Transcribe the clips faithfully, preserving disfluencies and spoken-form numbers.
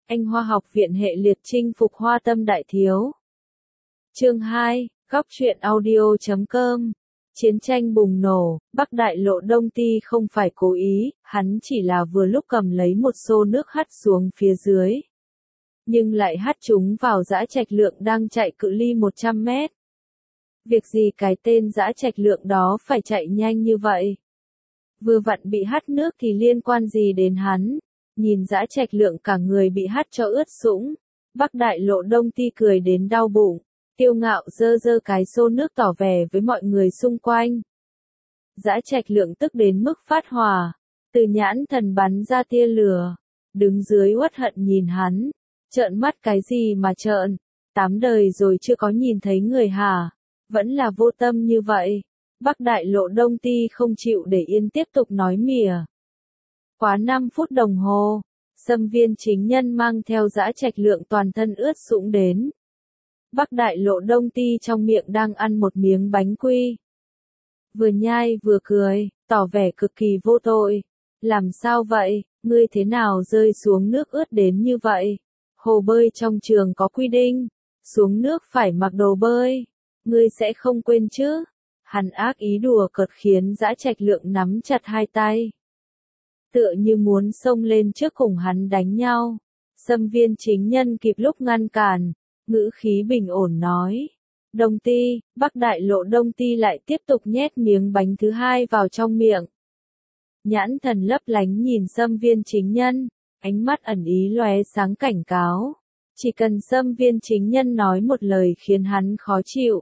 Anh Hoa học viện hệ liệt chinh phục Hoa Tâm Đại Thiếu. Chương hai, góc truyện audio chấm com. Chiến tranh bùng nổ, Bắc Đại Lộ Đông Ti không phải cố ý, hắn chỉ là vừa lúc cầm lấy một xô nước hắt xuống phía dưới. Nhưng lại hắt chúng vào dã trạch lượng đang chạy cự ly một trăm mét. Việc gì cái tên dã trạch lượng đó phải chạy nhanh như vậy? Vừa vặn bị hắt nước thì liên quan gì đến hắn? Nhìn dã trạch lượng cả người bị hắt cho ướt sũng. Bắc Đại Lộ Đông Ti cười đến đau bụng. Tiêu ngạo dơ dơ cái xô nước tỏ vẻ với mọi người xung quanh. Dã trạch lượng tức đến mức phát hỏa. Từ nhãn thần bắn ra tia lửa. Đứng dưới uất hận nhìn hắn. Trợn mắt cái gì mà trợn. Tám đời rồi chưa có nhìn thấy người hả. Vẫn là vô tâm như vậy. Bắc Đại Lộ Đông Ti không chịu để yên tiếp tục nói mỉa. Quá năm phút đồng hồ. Xâm Viên Chính Nhân mang theo dã trạch lượng toàn thân ướt sũng đến. Bắc Đại Lộ Đông Ti trong miệng đang ăn một miếng bánh quy. Vừa nhai vừa cười, tỏ vẻ cực kỳ vô tội. Làm sao vậy, ngươi thế nào rơi xuống nước ướt đến như vậy? Hồ bơi trong trường có quy định, xuống nước phải mặc đồ bơi. Ngươi sẽ không quên chứ? Hắn ác ý đùa cợt khiến dã trạch lượng nắm chặt hai tay. Tựa như muốn xông lên trước cùng hắn đánh nhau. Xâm Viên Chính Nhân kịp lúc ngăn cản. Ngữ khí bình ổn nói. Đông Ti, Bắc Đại Lộ Đông Ti lại tiếp tục nhét miếng bánh thứ hai vào trong miệng. Nhãn thần lấp lánh nhìn Xâm Viên Chính Nhân, ánh mắt ẩn ý lóe sáng cảnh cáo. Chỉ cần Xâm Viên Chính Nhân nói một lời khiến hắn khó chịu.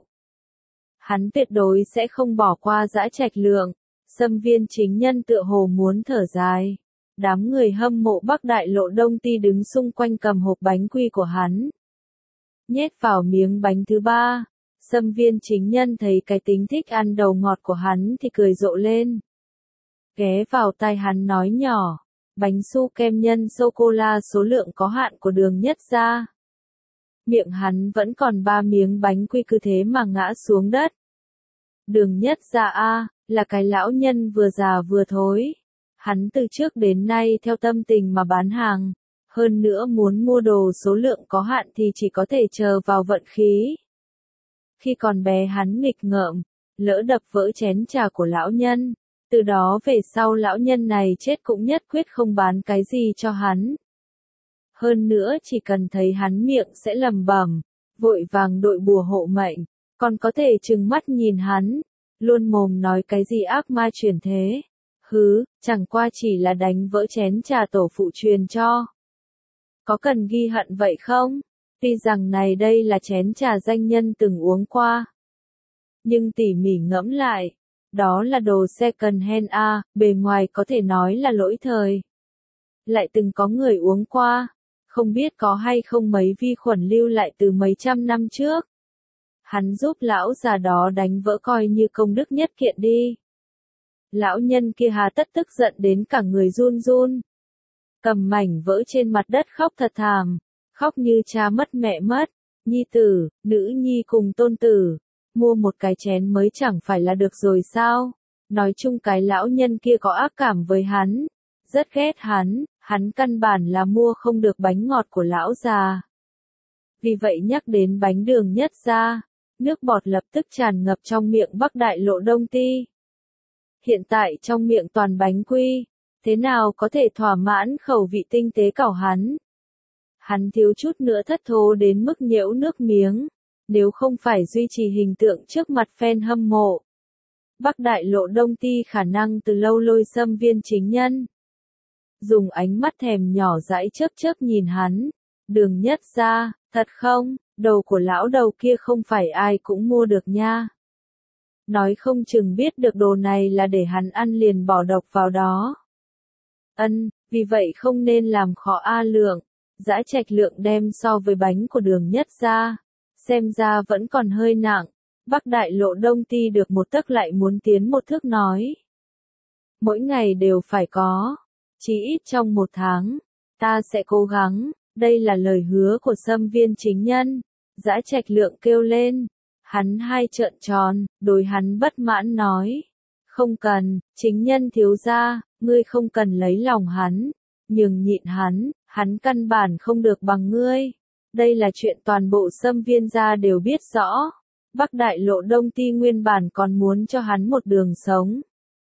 Hắn tuyệt đối sẽ không bỏ qua dã trạch lượng. Xâm Viên Chính Nhân tựa hồ muốn thở dài. Đám người hâm mộ Bắc Đại Lộ Đông Ti đứng xung quanh cầm hộp bánh quy của hắn. Nhét vào miếng bánh thứ ba, Xâm Viên Chính Nhân thấy cái tính thích ăn đầu ngọt của hắn thì cười rộ lên. Ghé vào tai hắn nói nhỏ, bánh su kem nhân sô-cô-la số lượng có hạn của Đường Nhất Gia. Miệng hắn vẫn còn ba miếng bánh quy cứ thế mà ngã xuống đất. Đường Nhất Gia a, là cái lão nhân vừa già vừa thối. Hắn từ trước đến nay theo tâm tình mà bán hàng. Hơn nữa muốn mua đồ số lượng có hạn thì chỉ có thể chờ vào vận khí. Khi còn bé hắn nghịch ngợm, lỡ đập vỡ chén trà của lão nhân. Từ đó về sau lão nhân này chết cũng nhất quyết không bán cái gì cho hắn. Hơn nữa chỉ cần thấy hắn miệng sẽ lẩm bẩm, vội vàng đội bùa hộ mệnh, còn có thể trừng mắt nhìn hắn, luôn mồm nói cái gì ác ma truyền thế. Hứ, chẳng qua chỉ là đánh vỡ chén trà tổ phụ truyền cho. Có cần ghi hận vậy không? Tuy rằng này đây là chén trà danh nhân từng uống qua. Nhưng tỉ mỉ ngẫm lại, đó là đồ second hand a, bề ngoài có thể nói là lỗi thời. Lại từng có người uống qua, không biết có hay không mấy vi khuẩn lưu lại từ mấy trăm năm trước. Hắn giúp lão già đó đánh vỡ coi như công đức nhất kiện đi. Lão nhân kia hà tất tức giận đến cả người run run. Cầm mảnh vỡ trên mặt đất khóc thật thảm, khóc như cha mất mẹ mất, nhi tử, nữ nhi cùng tôn tử, mua một cái chén mới chẳng phải là được rồi sao? Nói chung cái lão nhân kia có ác cảm với hắn, rất ghét hắn, hắn căn bản là mua không được bánh ngọt của lão già. Vì vậy nhắc đến bánh Đường Nhất Gia, nước bọt lập tức tràn ngập trong miệng Bắc Đại Lộ Đông Ti. Hiện tại trong miệng toàn bánh quy. Thế nào có thể thỏa mãn khẩu vị tinh tế cảo hắn? Hắn thiếu chút nữa thất thố đến mức nhễu nước miếng, nếu không phải duy trì hình tượng trước mặt fan hâm mộ. Bắc Đại Lộ Đông Ti khả năng từ lâu lôi Xâm Viên Chính Nhân. Dùng ánh mắt thèm nhỏ dãi chớp chớp nhìn hắn. Đường Nhất Gia, thật không, đầu của lão đầu kia không phải ai cũng mua được nha. Nói không chừng biết được đồ này là để hắn ăn liền bỏ độc vào đó. Ân, vì vậy không nên làm khó A Lượng. Dã trạch lượng đem so với bánh của Đường Nhất Gia, xem ra vẫn còn hơi nặng. Bắc Đại Lộ Đông Ti được một tấc lại muốn tiến một thước nói. Mỗi ngày đều phải có, chí ít trong một tháng, ta sẽ cố gắng, đây là lời hứa của Xâm Viên Chính Nhân. Dã trạch lượng kêu lên, hắn hai trợn tròn, đối hắn bất mãn nói. Không cần, Chính Nhân thiếu gia, ngươi không cần lấy lòng hắn. nhường nhịn hắn, hắn căn bản không được bằng ngươi. Đây là chuyện toàn bộ Sâm Viên gia đều biết rõ. Bắc Đại Lộ Đông Ti nguyên bản còn muốn cho hắn một đường sống.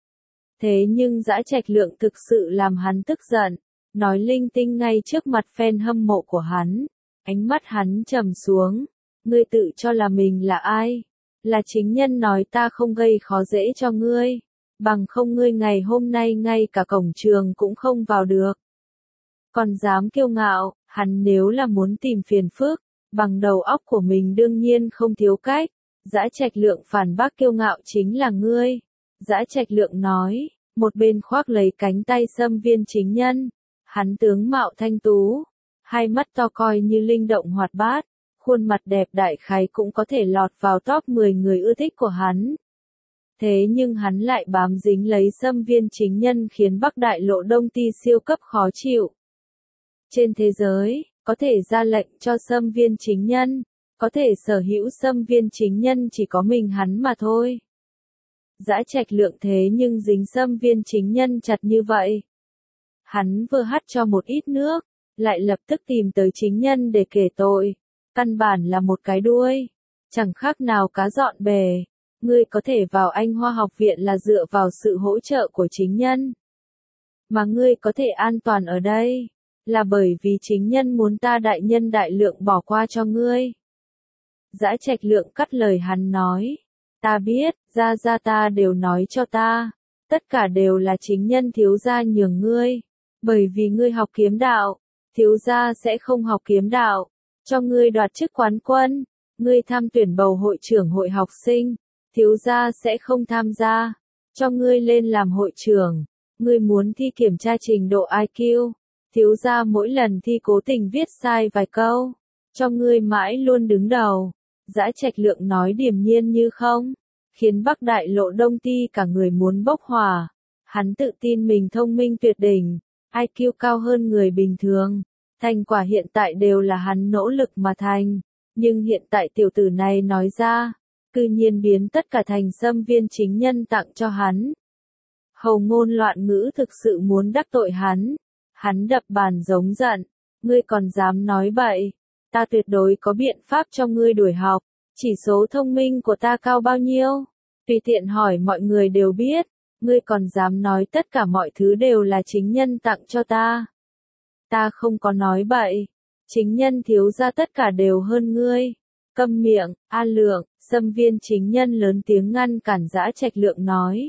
Thế nhưng Dã Trạch Lượng thực sự làm hắn tức giận, nói linh tinh ngay trước mặt fan hâm mộ của hắn. Ánh mắt hắn trầm xuống, ngươi tự cho là mình là ai? Là chính nhân nói ta không gây khó dễ cho ngươi, bằng không ngươi ngày hôm nay ngay cả cổng trường cũng không vào được. Còn dám kiêu ngạo, hắn nếu là muốn tìm phiền phức, bằng đầu óc của mình đương nhiên không thiếu cách. Dã Trạch Lượng phản bác kiêu ngạo chính là ngươi. Dã Trạch Lượng nói, một bên khoác lấy cánh tay Sâm Viên Chính Nhân. Hắn tướng mạo thanh tú, hai mắt to coi như linh động hoạt bát, khuôn mặt đẹp đại khái cũng có thể lọt vào top mười người ưa thích của hắn. Thế nhưng hắn lại bám dính lấy Sâm Viên Chính Nhân khiến Bắc Đại Lộ Đông Ti siêu cấp khó chịu. Trên thế giới, có thể ra lệnh cho Sâm Viên Chính Nhân, có thể sở hữu Sâm Viên Chính Nhân chỉ có mình hắn mà thôi. Dã Trạch Lượng thế nhưng dính Sâm Viên Chính Nhân chặt như vậy. Hắn vừa hắt cho một ít nước, lại lập tức tìm tới chính nhân để kể tội. Căn bản là một cái đuôi, chẳng khác nào cá dọn bề. Ngươi có thể vào Anh Hoa học viện là dựa vào sự hỗ trợ của chính nhân. Mà ngươi có thể an toàn ở đây, là bởi vì chính nhân muốn ta đại nhân đại lượng bỏ qua cho ngươi. Dã Trạch Lượng cắt lời hắn nói, ta biết, gia gia ta đều nói cho ta, tất cả đều là chính nhân thiếu gia nhường ngươi, bởi vì ngươi học kiếm đạo, thiếu gia sẽ không học kiếm đạo, cho ngươi đoạt chức quán quân, ngươi tham tuyển bầu hội trưởng hội học sinh, thiếu gia sẽ không tham gia, cho ngươi lên làm hội trưởng, ngươi muốn thi kiểm tra trình độ i kiu, thiếu gia mỗi lần thi cố tình viết sai vài câu, cho ngươi mãi luôn đứng đầu. Dã Trạch Lượng nói điềm nhiên như không, khiến Bắc Đại Lộ Đông Ti cả người muốn bốc hỏa. Hắn tự tin mình thông minh tuyệt đỉnh, i kiu cao hơn người bình thường, thành quả hiện tại đều là hắn nỗ lực mà thành, nhưng hiện tại tiểu tử này nói ra, cư nhiên biến tất cả thành Sâm Viên Chính Nhân tặng cho hắn. Hầu ngôn loạn ngữ thực sự muốn đắc tội hắn, hắn đập bàn giống giận, ngươi còn dám nói bậy, ta tuyệt đối có biện pháp cho ngươi đuổi học, chỉ số thông minh của ta cao bao nhiêu, tùy tiện hỏi mọi người đều biết, ngươi còn dám nói tất cả mọi thứ đều là chính nhân tặng cho ta. Ta không có nói bậy, chính nhân thiếu gia tất cả đều hơn ngươi. Câm miệng, A Lượng, Sâm Viên Chính Nhân lớn tiếng ngăn cản Dã Trạch Lượng nói.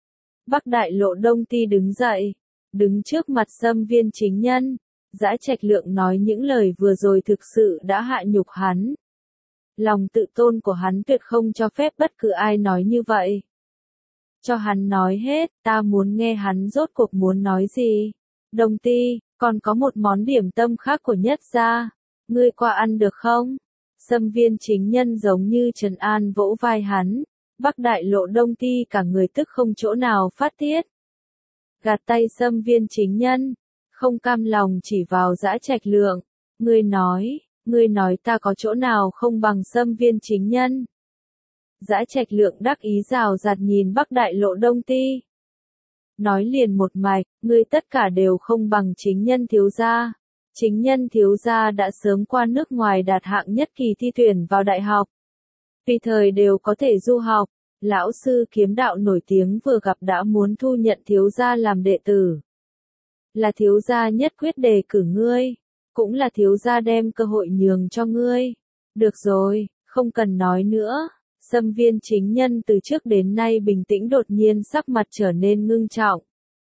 Bắc Đại Lộ Đông Ti đứng dậy, đứng trước mặt Sâm Viên Chính Nhân. Dã Trạch Lượng nói những lời vừa rồi thực sự đã hạ nhục hắn. Lòng tự tôn của hắn tuyệt không cho phép bất cứ ai nói như vậy. Cho hắn nói hết, ta muốn nghe hắn rốt cuộc muốn nói gì. Đông Ti, còn có một món điểm tâm khác của Nhất gia, ngươi qua ăn được không? Sâm Viên Chính Nhân giống như trấn an vỗ vai hắn, Bắc Đại Lộ Đông Ti cả người tức không chỗ nào phát tiết. Gạt tay Sâm Viên Chính Nhân, không cam lòng chỉ vào Dã Trạch Lượng, ngươi nói, ngươi nói ta có chỗ nào không bằng Sâm Viên Chính Nhân. Dã Trạch Lượng đắc ý rào rạt nhìn Bắc Đại Lộ Đông Ti. Nói liền một mạch, ngươi tất cả đều không bằng chính nhân thiếu gia. Chính nhân thiếu gia đã sớm qua nước ngoài đạt hạng nhất kỳ thi tuyển vào đại học. Tùy thời đều có thể du học, lão sư kiếm đạo nổi tiếng vừa gặp đã muốn thu nhận thiếu gia làm đệ tử. Là thiếu gia nhất quyết đề cử ngươi, cũng là thiếu gia đem cơ hội nhường cho ngươi. Được rồi, không cần nói nữa. Sâm Viên Chính Nhân từ trước đến nay bình tĩnh đột nhiên sắc mặt trở nên ngưng trọng.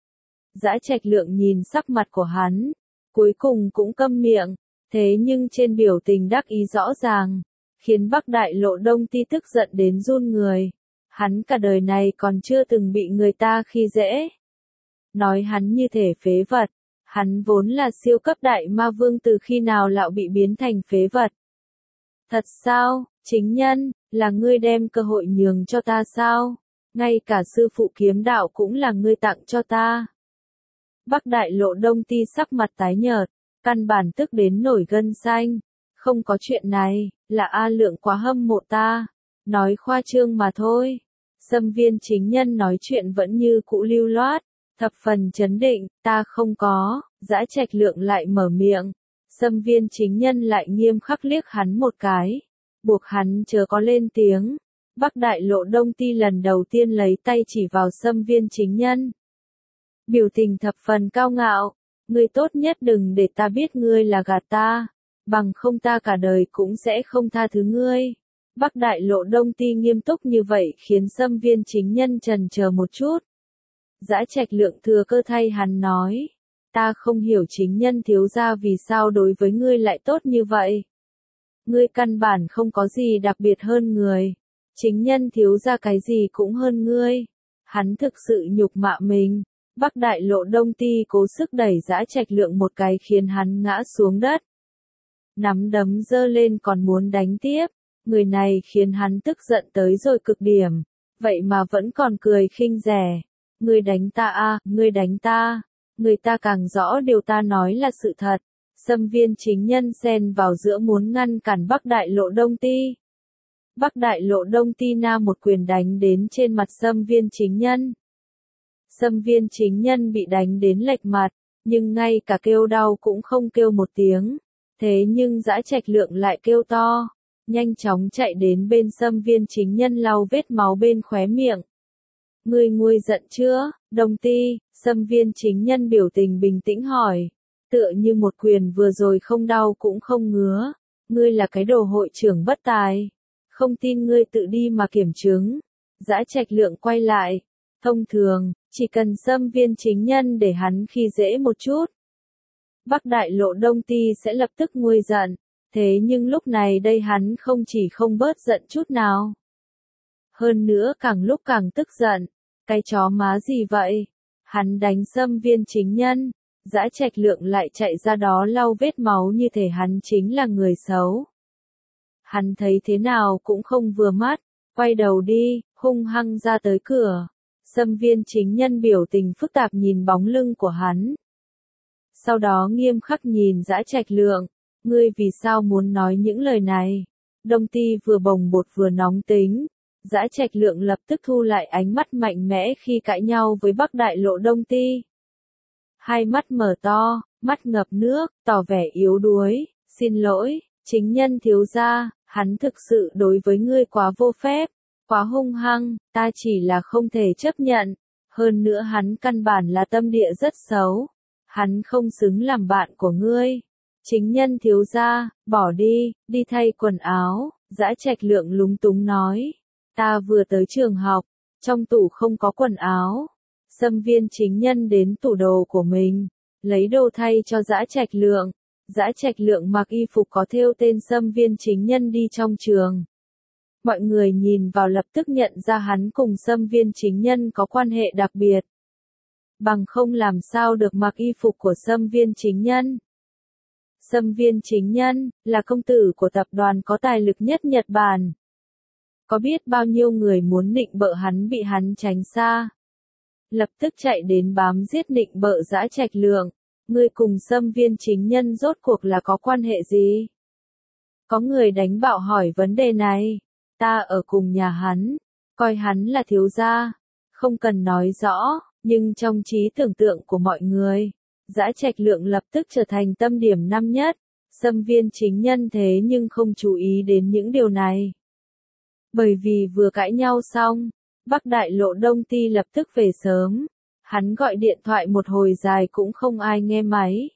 Dã Trạch Lượng nhìn sắc mặt của hắn, cuối cùng cũng câm miệng, thế nhưng trên biểu tình đắc ý rõ ràng, khiến Bắc Đại Lộ Đông Ti tức giận đến run người. Hắn cả đời này còn chưa từng bị người ta khi dễ. Nói hắn như thể phế vật, hắn vốn là siêu cấp đại ma vương từ khi nào lão bị biến thành phế vật. Thật sao, chính nhân, là ngươi đem cơ hội nhường cho ta sao? Ngay cả sư phụ kiếm đạo cũng là ngươi tặng cho ta. Bắc Đại Lộ Đông Ti sắc mặt tái nhợt, căn bản tức đến nổi gân xanh. Không có chuyện này, là A Lượng quá hâm mộ ta. Nói khoa trương mà thôi. Sâm Viên Chính Nhân nói chuyện vẫn như cũ lưu loát, thập phần chấn định, ta không có, Dã Trạch Lượng lại mở miệng. Xâm Viên Chính Nhân lại nghiêm khắc liếc hắn một cái, buộc hắn chớ có lên tiếng. Bắc Đại Lộ Đông Ti lần đầu tiên lấy tay chỉ vào Xâm Viên Chính Nhân. Biểu tình thập phần cao ngạo, ngươi tốt nhất đừng để ta biết ngươi là gạt ta, bằng không ta cả đời cũng sẽ không tha thứ ngươi. Bắc Đại Lộ Đông Ti nghiêm túc như vậy khiến Xâm Viên Chính Nhân trần chờ một chút. Dã Trạch Lượng thừa cơ thay hắn nói, ta không hiểu Chính Nhân thiếu gia vì sao đối với ngươi lại tốt như vậy. Ngươi căn bản không có gì đặc biệt hơn người. Chính Nhân thiếu gia cái gì cũng hơn ngươi. Hắn thực sự nhục mạ mình. Bắc Đại Lộ Đông Ti cố sức đẩy Dã Trạch Lượng một cái khiến hắn ngã xuống đất. Nắm đấm giơ lên còn muốn đánh tiếp. Người này khiến hắn tức giận tới rồi cực điểm. Vậy mà vẫn còn cười khinh rẻ. Ngươi đánh ta a, ngươi đánh ta. Người ta càng rõ điều ta nói là sự thật. Xâm Viên Chính Nhân xen vào giữa muốn ngăn cản Bắc Đại Lộ Đông Ti. Bắc Đại Lộ Đông Ti na một quyền đánh đến trên mặt Xâm Viên Chính Nhân. Xâm Viên Chính Nhân bị đánh đến lệch mặt, nhưng ngay cả kêu đau cũng không kêu một tiếng. Thế nhưng Dã Trạch Lượng lại kêu to, nhanh chóng chạy đến bên Xâm Viên Chính Nhân lau vết máu bên khóe miệng. Ngươi nguôi giận chưa, Đông Ti? Xâm Viên Chính Nhân biểu tình bình tĩnh hỏi, tựa như một quyền vừa rồi không đau cũng không ngứa. Ngươi là cái đồ hội trưởng bất tài. Không tin ngươi tự đi mà kiểm chứng. Dã Trạch Lượng quay lại. Thông thường, chỉ cần Xâm Viên Chính Nhân để hắn khi dễ một chút, Bắc Đại Lộ Đông Ti sẽ lập tức nguôi giận. Thế nhưng lúc này đây hắn không chỉ không bớt giận chút nào. Hơn nữa càng lúc càng tức giận. Cái chó má gì vậy? Hắn đánh Xâm Viên Chính Nhân. Dã Trạch Lượng lại chạy ra đó lau vết máu như thể hắn chính là người xấu. Hắn thấy thế nào cũng không vừa mắt, quay đầu đi, hung hăng ra tới cửa. Xâm Viên Chính Nhân biểu tình phức tạp nhìn bóng lưng của hắn. Sau đó nghiêm khắc nhìn Dã Trạch Lượng, ngươi vì sao muốn nói những lời này? Đông Ti vừa bồng bột vừa nóng tính. Dã Trạch Lượng lập tức thu lại ánh mắt mạnh mẽ khi cãi nhau với Bắc Đại Lộ Đông Ti. Hai mắt mở to, mắt ngập nước, tỏ vẻ yếu đuối. Xin lỗi, Chính Nhân thiếu gia, hắn thực sự đối với ngươi quá vô phép, quá hung hăng, ta chỉ là không thể chấp nhận. Hơn nữa hắn căn bản là tâm địa rất xấu. Hắn không xứng làm bạn của ngươi. Chính Nhân thiếu gia, bỏ đi, đi thay quần áo. Dã Trạch Lượng lúng túng nói. Ta vừa tới trường học, trong tủ không có quần áo. Xâm Viên Chính Nhân đến tủ đồ của mình, lấy đồ thay cho Dã Trạch Lượng. Dã Trạch Lượng mặc y phục có thêu tên Xâm Viên Chính Nhân đi trong trường. Mọi người nhìn vào lập tức nhận ra hắn cùng Xâm Viên Chính Nhân có quan hệ đặc biệt. Bằng không làm sao được mặc y phục của Xâm Viên Chính Nhân. Xâm Viên Chính Nhân là công tử của tập đoàn có tài lực nhất Nhật Bản. Có biết bao nhiêu người muốn nịnh bợ hắn bị hắn tránh xa. Lập tức chạy đến bám giết nịnh bợ Dã Trạch Lượng. Ngươi cùng Xâm Viên Chính Nhân rốt cuộc là có quan hệ gì? Có người đánh bạo hỏi vấn đề này. Ta ở cùng nhà hắn, coi hắn là thiếu gia. Không cần nói rõ, nhưng trong trí tưởng tượng của mọi người, Dã Trạch Lượng lập tức trở thành tâm điểm năm nhất. Xâm Viên Chính Nhân thế nhưng không chú ý đến những điều này. Bởi vì vừa cãi nhau xong, Bắc Đại Lộ Đông Ti lập tức về sớm. Hắn gọi điện thoại một hồi dài cũng không ai nghe máy.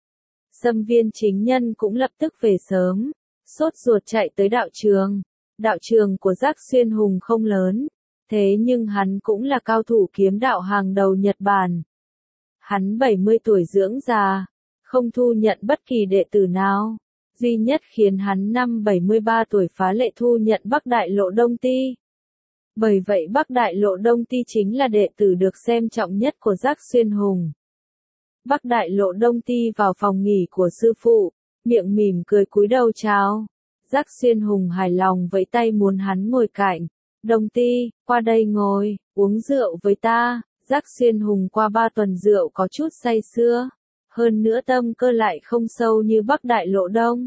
Xâm Viên Chính Nhân cũng lập tức về sớm, sốt ruột chạy tới đạo trường. Đạo trường của Giác Xuyên Hùng không lớn, thế nhưng hắn cũng là cao thủ kiếm đạo hàng đầu Nhật Bản. Hắn bảy mươi tuổi dưỡng già, không thu nhận bất kỳ đệ tử nào. Duy nhất khiến hắn năm bảy mươi ba tuổi phá lệ thu nhận Bắc Đại Lộ Đông Ti. Bởi vậy Bắc Đại Lộ Đông Ti chính là đệ tử được xem trọng nhất của Giác Xuyên Hùng. Bắc Đại Lộ Đông Ti vào phòng nghỉ của sư phụ, miệng mỉm cười cúi đầu chào. Giác Xuyên Hùng hài lòng vẫy tay muốn hắn ngồi cạnh. Đông Ti, qua đây ngồi, uống rượu với ta. Giác Xuyên Hùng qua ba tuần rượu có chút say sưa. Hơn nữa tâm cơ lại không sâu như Bắc Đại Lộ Đông.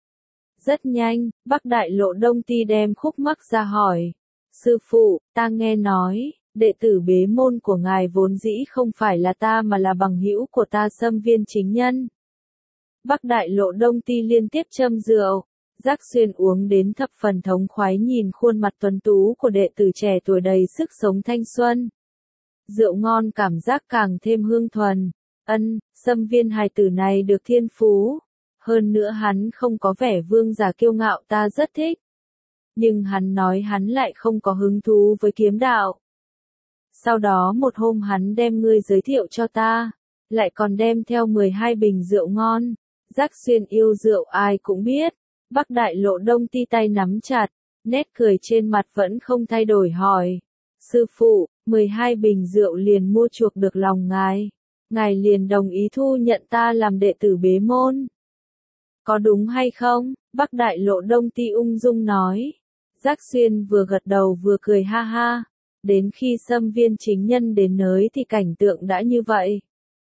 Rất nhanh, Bắc Đại Lộ Đông Ti đem khúc mắc ra hỏi. Sư phụ, ta nghe nói, đệ tử bế môn của ngài vốn dĩ không phải là ta mà là bằng hữu của ta Xâm Viên Chính Nhân. Bắc Đại Lộ Đông Ti liên tiếp châm rượu, Giác Xuyên uống đến thập phần thống khoái nhìn khuôn mặt tuấn tú của đệ tử trẻ tuổi đầy sức sống thanh xuân. Rượu ngon cảm giác càng thêm hương thuần, ân, Xâm Viên hài tử này được thiên phú. Hơn nữa hắn không có vẻ vương giả kiêu ngạo ta rất thích. Nhưng hắn nói hắn lại không có hứng thú với kiếm đạo. Sau đó một hôm hắn đem ngươi giới thiệu cho ta, lại còn đem theo mười hai bình rượu ngon. Giác Xuyên yêu rượu ai cũng biết. Bắc Đại Lộ Đông Ti tay nắm chặt, nét cười trên mặt vẫn không thay đổi hỏi. Sư phụ, mười hai bình rượu liền mua chuộc được lòng ngài. Ngài liền đồng ý thu nhận ta làm đệ tử bế môn. Có đúng hay không? Bắc Đại Lộ Đông Ti ung dung nói. Giác Xuyên vừa gật đầu vừa cười ha ha. Đến khi Xâm Viên Chính Nhân đến nơi thì cảnh tượng đã như vậy.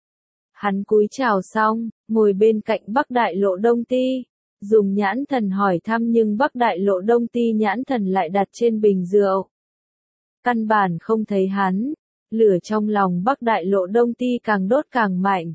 Hắn cúi chào xong, ngồi bên cạnh Bắc Đại Lộ Đông Ti, dùng nhãn thần hỏi thăm nhưng Bắc Đại Lộ Đông Ti nhãn thần lại đặt trên bình rượu. Căn bản không thấy hắn, lửa trong lòng Bắc Đại Lộ Đông Ti càng đốt càng mạnh.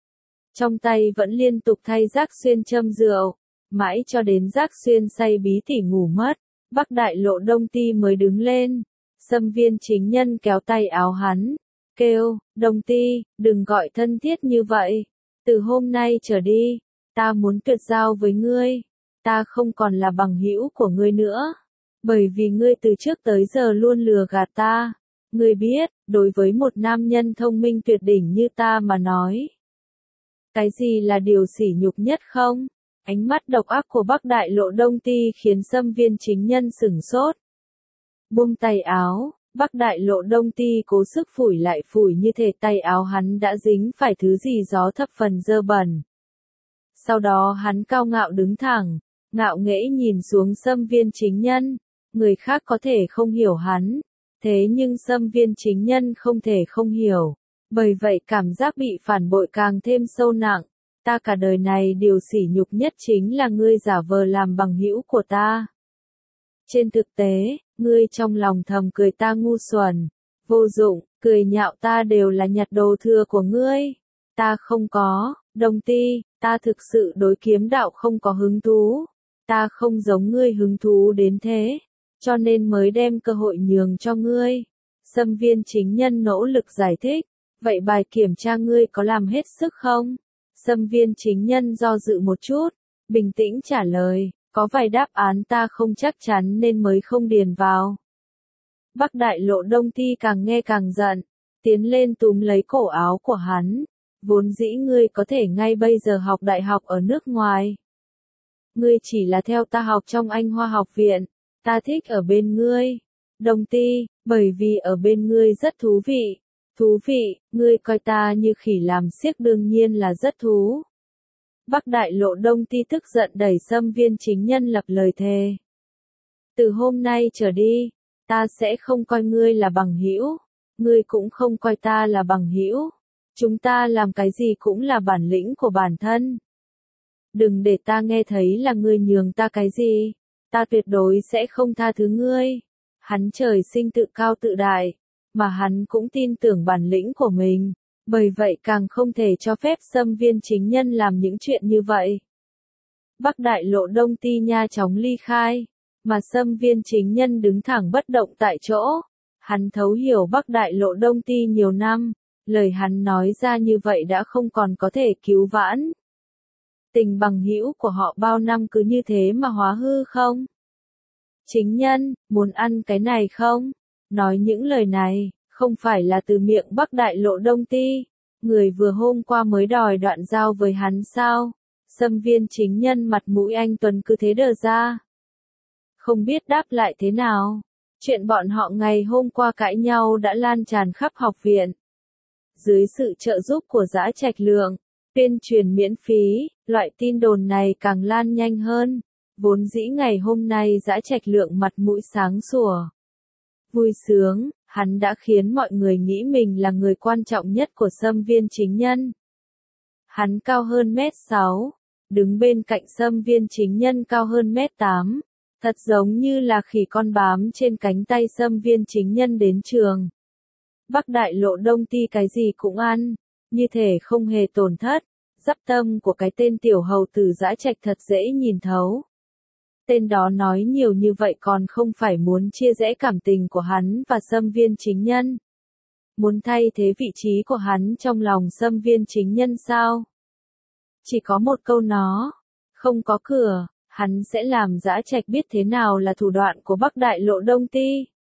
Trong tay vẫn liên tục thay Giác Xuyên châm rượu, mãi cho đến Giác Xuyên say bí tỉ ngủ mất, Bắc Đại Lộ Đông Ti mới đứng lên. Xâm Viên Chính Nhân kéo tay áo hắn, kêu, Đông Ti, đừng gọi thân thiết như vậy. Từ hôm nay trở đi, ta muốn tuyệt giao với ngươi. Ta không còn là bằng hữu của ngươi nữa. Bởi vì ngươi từ trước tới giờ luôn lừa gạt ta. Ngươi biết, đối với một nam nhân thông minh tuyệt đỉnh như ta mà nói. Cái gì là điều sỉ nhục nhất không? Ánh mắt độc ác của Bắc Đại Lộ Đông Ti khiến Xâm Viên Chính Nhân sửng sốt. Buông tay áo, Bắc Đại Lộ Đông Ti cố sức phủi lại phủi như thể tay áo hắn đã dính phải thứ gì gió thập phần dơ bẩn. Sau đó hắn cao ngạo đứng thẳng, ngạo nghễ nhìn xuống Xâm Viên Chính Nhân. Người khác có thể không hiểu hắn, thế nhưng Xâm Viên Chính Nhân không thể không hiểu. Bởi vậy cảm giác bị phản bội càng thêm sâu nặng. Ta cả đời này điều sỉ nhục nhất chính là ngươi giả vờ làm bằng hữu của ta. Trên thực tế, ngươi trong lòng thầm cười ta ngu xuẩn, vô dụng, cười nhạo ta đều là nhặt đồ thừa của ngươi. Ta không có, Đông Ti, ta thực sự đối kiếm đạo không có hứng thú. Ta không giống ngươi hứng thú đến thế, cho nên mới đem cơ hội nhường cho ngươi. Xâm Viên Chính Nhân nỗ lực giải thích, vậy bài kiểm tra ngươi có làm hết sức không? Xâm Viên Chính Nhân do dự một chút, bình tĩnh trả lời. Có vài đáp án ta không chắc chắn nên mới không điền vào. Bắc Đại Lộ Đông Ti càng nghe càng giận, tiến lên túm lấy cổ áo của hắn. Vốn dĩ ngươi có thể ngay bây giờ học đại học ở nước ngoài. Ngươi chỉ là theo ta học trong Anh Hoa học viện, ta thích ở bên ngươi. Đông Ti, bởi vì ở bên ngươi rất thú vị. Thú vị, ngươi coi ta như khỉ làm xiếc đương nhiên là rất thú. Bắc Đại Lộ Đông Ti tức giận đẩy Xâm Viên Chính Nhân lập lời thề. Từ hôm nay trở đi, ta sẽ không coi ngươi là bằng hữu, ngươi cũng không coi ta là bằng hữu. Chúng ta làm cái gì cũng là bản lĩnh của bản thân. Đừng để ta nghe thấy là ngươi nhường ta cái gì, ta tuyệt đối sẽ không tha thứ ngươi. Hắn trời sinh tự cao tự đại, mà hắn cũng tin tưởng bản lĩnh của mình. Bởi vậy càng không thể cho phép Xâm Viên Chính Nhân làm những chuyện như vậy. Bắc Đại Lộ Đông Ti nha chóng ly khai, mà Xâm Viên Chính Nhân đứng thẳng bất động tại chỗ. Hắn thấu hiểu Bắc Đại Lộ Đông Ti nhiều năm, lời hắn nói ra như vậy đã không còn có thể cứu vãn. Tình bằng hữu của họ bao năm cứ như thế mà hóa hư không? Chính Nhân, muốn ăn cái này không? Nói những lời này, không phải là từ miệng Bắc Đại Lộ Đông Ti, người vừa hôm qua mới đòi đoạn giao với hắn sao? Xâm Viên Chính Nhân mặt mũi anh tuấn cứ thế đờ ra. Không biết đáp lại thế nào. Chuyện bọn họ ngày hôm qua cãi nhau đã lan tràn khắp học viện. Dưới sự trợ giúp của Dã Trạch Lượng, tuyên truyền miễn phí, loại tin đồn này càng lan nhanh hơn. Vốn dĩ ngày hôm nay Dã Trạch Lượng mặt mũi sáng sủa, vui sướng, hắn đã khiến mọi người nghĩ mình là người quan trọng nhất của Xâm Viên Chính Nhân. Hắn cao hơn mét sáu, đứng bên cạnh Xâm Viên Chính Nhân cao hơn mét tám, thật giống như là khỉ con bám trên cánh tay Xâm Viên Chính Nhân đến trường. Bắc Đại Lộ Đông Ti cái gì cũng ăn, như thể không hề tổn thất. Dắp tâm của cái tên tiểu hầu tử Dã Trạch thật dễ nhìn thấu. Tên đó nói nhiều như vậy còn không phải muốn chia rẽ cảm tình của hắn và Xâm Viên Chính Nhân. Muốn thay thế vị trí của hắn trong lòng Xâm Viên Chính Nhân sao? Chỉ có một câu nó, không có cửa, hắn sẽ làm Dã Trạch biết thế nào là thủ đoạn của Bắc Đại Lộ Đông Ti.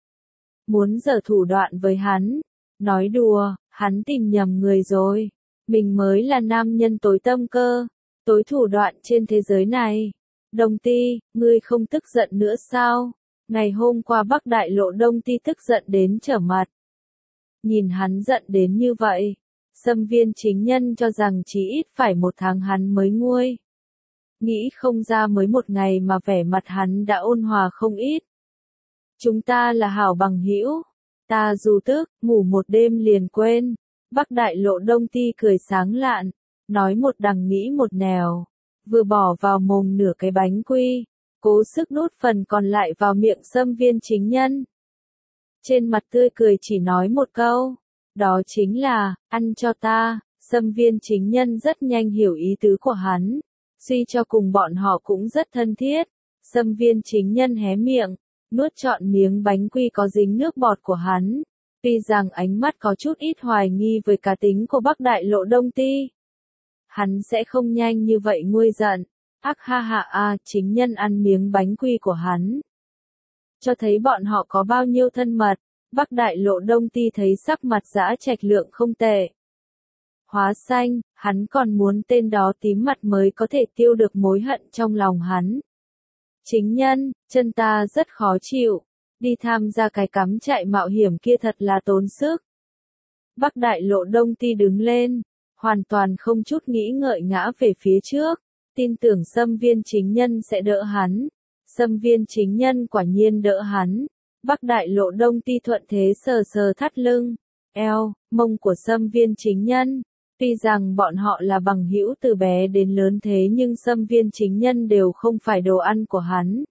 Muốn giở thủ đoạn với hắn, nói đùa, hắn tìm nhầm người rồi. Mình mới là nam nhân tối tâm cơ, tối thủ đoạn trên thế giới này. Đông Ti, ngươi không tức giận nữa sao? Ngày hôm qua Bắc Đại Lộ Đông Ti tức giận đến trở mặt. Nhìn hắn giận đến như vậy, Xâm Viên Chính Nhân cho rằng chỉ ít phải một tháng hắn mới nguôi. Nghĩ không ra mới một ngày mà vẻ mặt hắn đã ôn hòa không ít. Chúng ta là hảo bằng hữu, ta dù tức, ngủ một đêm liền quên. Bắc Đại Lộ Đông Ti cười sáng lạn, nói một đằng nghĩ một nẻo, vừa bỏ vào mồm nửa cái bánh quy, cố sức nuốt phần còn lại vào miệng Xâm Viên Chính Nhân. Trên mặt tươi cười chỉ nói một câu, đó chính là, ăn cho ta. Xâm Viên Chính Nhân rất nhanh hiểu ý tứ của hắn, suy cho cùng bọn họ cũng rất thân thiết. Xâm Viên Chính Nhân hé miệng, nuốt trọn miếng bánh quy có dính nước bọt của hắn. Tuy rằng ánh mắt có chút ít hoài nghi với cá tính của Bắc Đại Lộ Đông Ti. Hắn sẽ không nhanh như vậy nguôi giận. Ác ha ha a, Chính Nhân ăn miếng bánh quy của hắn. Cho thấy bọn họ có bao nhiêu thân mật. Bắc Đại Lộ Đông Ti thấy sắc mặt Dã Trạch Lượng không tệ. Hóa xanh, hắn còn muốn tên đó tím mặt mới có thể tiêu được mối hận trong lòng hắn. Chính Nhân, chân ta rất khó chịu. Đi tham gia cái cắm trại mạo hiểm kia thật là tốn sức. Bắc Đại Lộ Đông Ti đứng lên, hoàn toàn không chút nghĩ ngợi ngã về phía trước, tin tưởng Xâm Viên Chính Nhân sẽ đỡ hắn. Xâm Viên Chính Nhân quả nhiên đỡ hắn. Bắc Đại Lộ Đông Ti thuận thế sờ sờ thắt lưng, eo, mông của Xâm Viên Chính Nhân. Tuy rằng bọn họ là bằng hữu từ bé đến lớn thế nhưng Xâm Viên Chính Nhân đều không phải đồ ăn của hắn.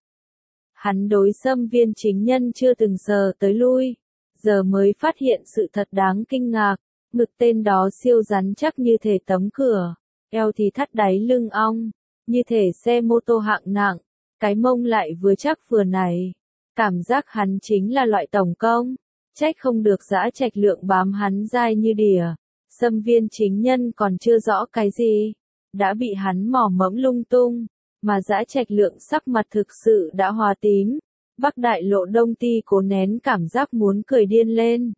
Hắn đối Xâm Viên Chính Nhân chưa từng sờ tới lui, giờ mới phát hiện sự thật đáng kinh ngạc, ngực tên đó siêu rắn chắc như thể tấm cửa, eo thì thắt đáy lưng ong, như thể xe mô tô hạng nặng, cái mông lại vừa chắc vừa nảy. Cảm giác hắn chính là loại tổng công, trách không được Dã Trạch Lượng bám hắn dai như đỉa. Xâm Viên Chính Nhân còn chưa rõ cái gì, đã bị hắn mò mẫm lung tung. Mà Dã Trạch Lượng sắc mặt thực sự đã hòa tím. Bắc Đại Lộ Đông Ti cố nén cảm giác muốn cười điên lên.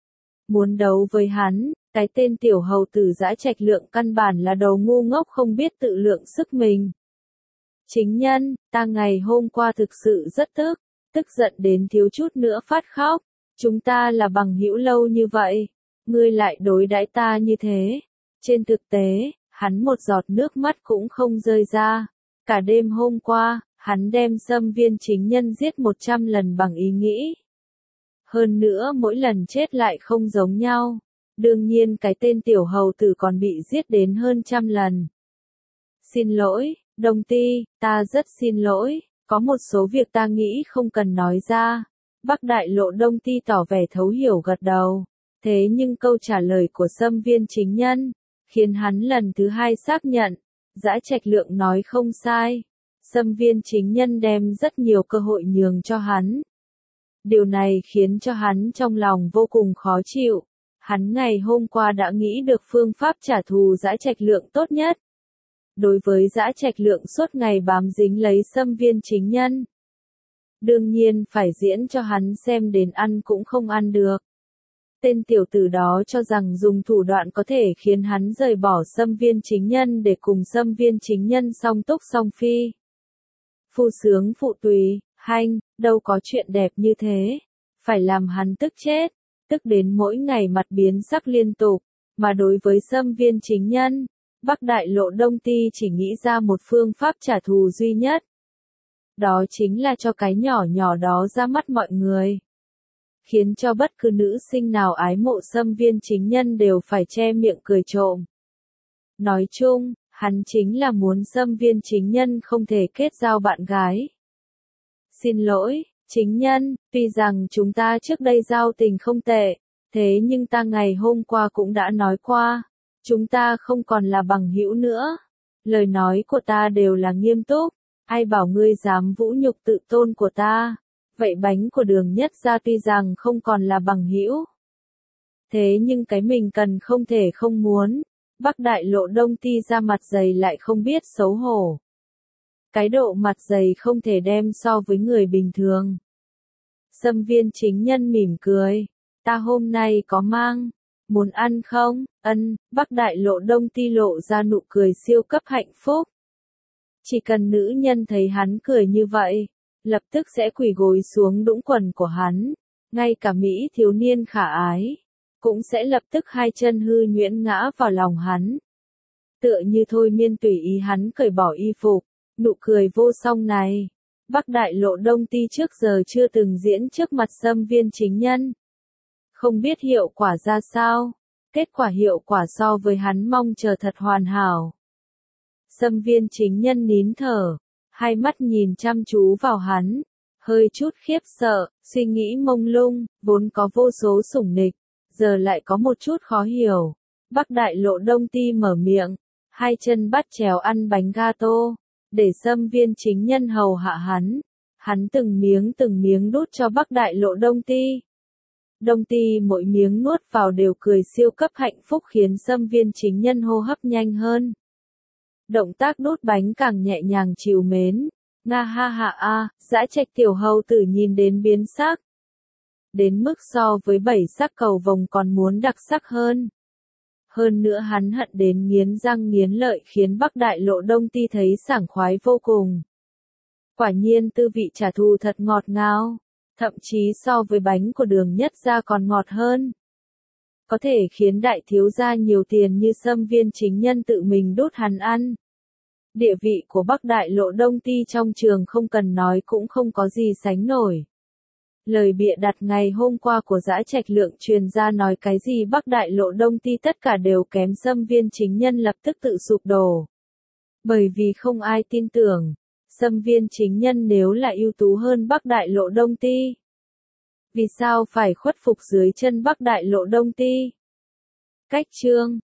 Muốn đấu với hắn, cái tên tiểu hầu tử Dã Trạch Lượng căn bản là đầu ngu ngốc không biết tự lượng sức mình. Chính Nhân, ta ngày hôm qua thực sự rất tức, tức giận đến thiếu chút nữa phát khóc. Chúng ta là bằng hữu lâu như vậy, ngươi lại đối đãi ta như thế. Trên thực tế, hắn một giọt nước mắt cũng không rơi ra. Cả đêm hôm qua, hắn đem Xâm Viên Chính Nhân giết một trăm lần bằng ý nghĩ. Hơn nữa mỗi lần chết lại không giống nhau. Đương nhiên cái tên tiểu hầu tử còn bị giết đến hơn trăm lần. Xin lỗi, Đông Ti, ta rất xin lỗi, có một số việc ta nghĩ không cần nói ra. Bắc Đại Lộ Đông Ti tỏ vẻ thấu hiểu gật đầu. Thế nhưng câu trả lời của Xâm Viên Chính Nhân khiến hắn lần thứ hai xác nhận. Dã Trạch Lượng nói không sai. Xâm Viên Chính Nhân đem rất nhiều cơ hội nhường cho hắn. Điều này khiến cho hắn trong lòng vô cùng khó chịu. Hắn ngày hôm qua đã nghĩ được phương pháp trả thù Dã Trạch Lượng tốt nhất. Đối với Dã Trạch Lượng suốt ngày bám dính lấy Xâm Viên Chính Nhân. Đương nhiên phải diễn cho hắn xem đến ăn cũng không ăn được. Tên tiểu tử đó cho rằng dùng thủ đoạn có thể khiến hắn rời bỏ Xâm Viên Chính Nhân để cùng Xâm Viên Chính Nhân song túc song phi. Phu sướng phụ tùy, hanh, đâu có chuyện đẹp như thế. Phải làm hắn tức chết, tức đến mỗi ngày mặt biến sắc liên tục. Mà đối với Xâm Viên Chính Nhân, Bắc Đại Lộ Đông Ti chỉ nghĩ ra một phương pháp trả thù duy nhất. Đó chính là cho cái nhỏ nhỏ đó ra mắt mọi người. Khiến cho bất cứ nữ sinh nào ái mộ Xâm Viên Chính Nhân đều phải che miệng cười trộm. Nói chung, hắn chính là muốn Xâm Viên Chính Nhân không thể kết giao bạn gái. Xin lỗi, Chính Nhân, tuy rằng chúng ta trước đây giao tình không tệ, Thế nhưng ta ngày hôm qua cũng đã nói qua, chúng ta không còn là bằng hữu nữa. Lời nói của ta đều là nghiêm túc, ai bảo ngươi dám vũ nhục tự tôn của ta. Vậy bánh của Đường Nhất Gia tuy rằng không còn là bằng hữu. Thế nhưng cái mình cần không thể không muốn. Bắc Đại Lộ Đông Ti ra mặt dày lại không biết xấu hổ. Cái độ mặt dày không thể đem so với người bình thường. Xâm Viên Chính Nhân mỉm cười. Ta hôm nay có mang. Muốn ăn không? Ân, Bắc Đại Lộ Đông Ti lộ ra nụ cười siêu cấp hạnh phúc. Chỉ cần nữ nhân thấy hắn cười như vậy, lập tức sẽ quỳ gối xuống đũng quần của hắn. Ngay cả Mỹ thiếu niên khả ái, cũng sẽ lập tức hai chân hư nhuyễn ngã vào lòng hắn. Tựa như thôi miên tùy ý hắn cởi bỏ y phục, nụ cười vô song này. Bắc Đại Lộ Đông Ti trước giờ chưa từng diễn trước mặt Xâm Viên Chính Nhân. Không biết hiệu quả ra sao, kết quả hiệu quả so với hắn mong chờ thật hoàn hảo. Xâm Viên Chính Nhân nín thở, hai mắt nhìn chăm chú vào hắn, hơi chút khiếp sợ, suy nghĩ mông lung, vốn có vô số sủng nịch, giờ lại có một chút khó hiểu. Bắc Đại Lộ Đông Ti mở miệng, hai chân bắt chéo ăn bánh gato, để Xâm Viên Chính Nhân hầu hạ hắn. Hắn từng miếng từng miếng đút cho Bắc Đại Lộ Đông Ti. Đông Ti mỗi miếng nuốt vào đều cười siêu cấp hạnh phúc khiến Xâm Viên Chính Nhân hô hấp nhanh hơn. Động tác đút bánh càng nhẹ nhàng trìu mến. Nga ha ha a, Dã Trạch tiểu hầu tử nhìn đến biến sắc. Đến mức so với bảy sắc cầu vồng còn muốn đặc sắc hơn. Hơn nữa hắn hận đến nghiến răng nghiến lợi khiến Bắc Đại Lộ Đông Ti thấy sảng khoái vô cùng. Quả nhiên tư vị trả thù thật ngọt ngào, thậm chí so với bánh của Đường Nhất Gia còn ngọt hơn. Có thể khiến đại thiếu gia nhiều tiền như Xâm Viên Chính Nhân tự mình đút hắn ăn. Địa vị của Bắc Đại Lộ Đông Ti trong trường không cần nói cũng không có gì sánh nổi. Lời bịa đặt ngày hôm qua của Dã Trạch Lượng truyền ra nói cái gì Bắc Đại Lộ Đông Ti tất cả đều kém Xâm Viên Chính Nhân lập tức tự sụp đổ. Bởi vì không ai tin tưởng, Xâm Viên Chính Nhân nếu là ưu tú hơn Bắc Đại Lộ Đông Ti. Vì sao phải khuất phục dưới chân Bắc Đại Lộ Đông Ti? Cách chương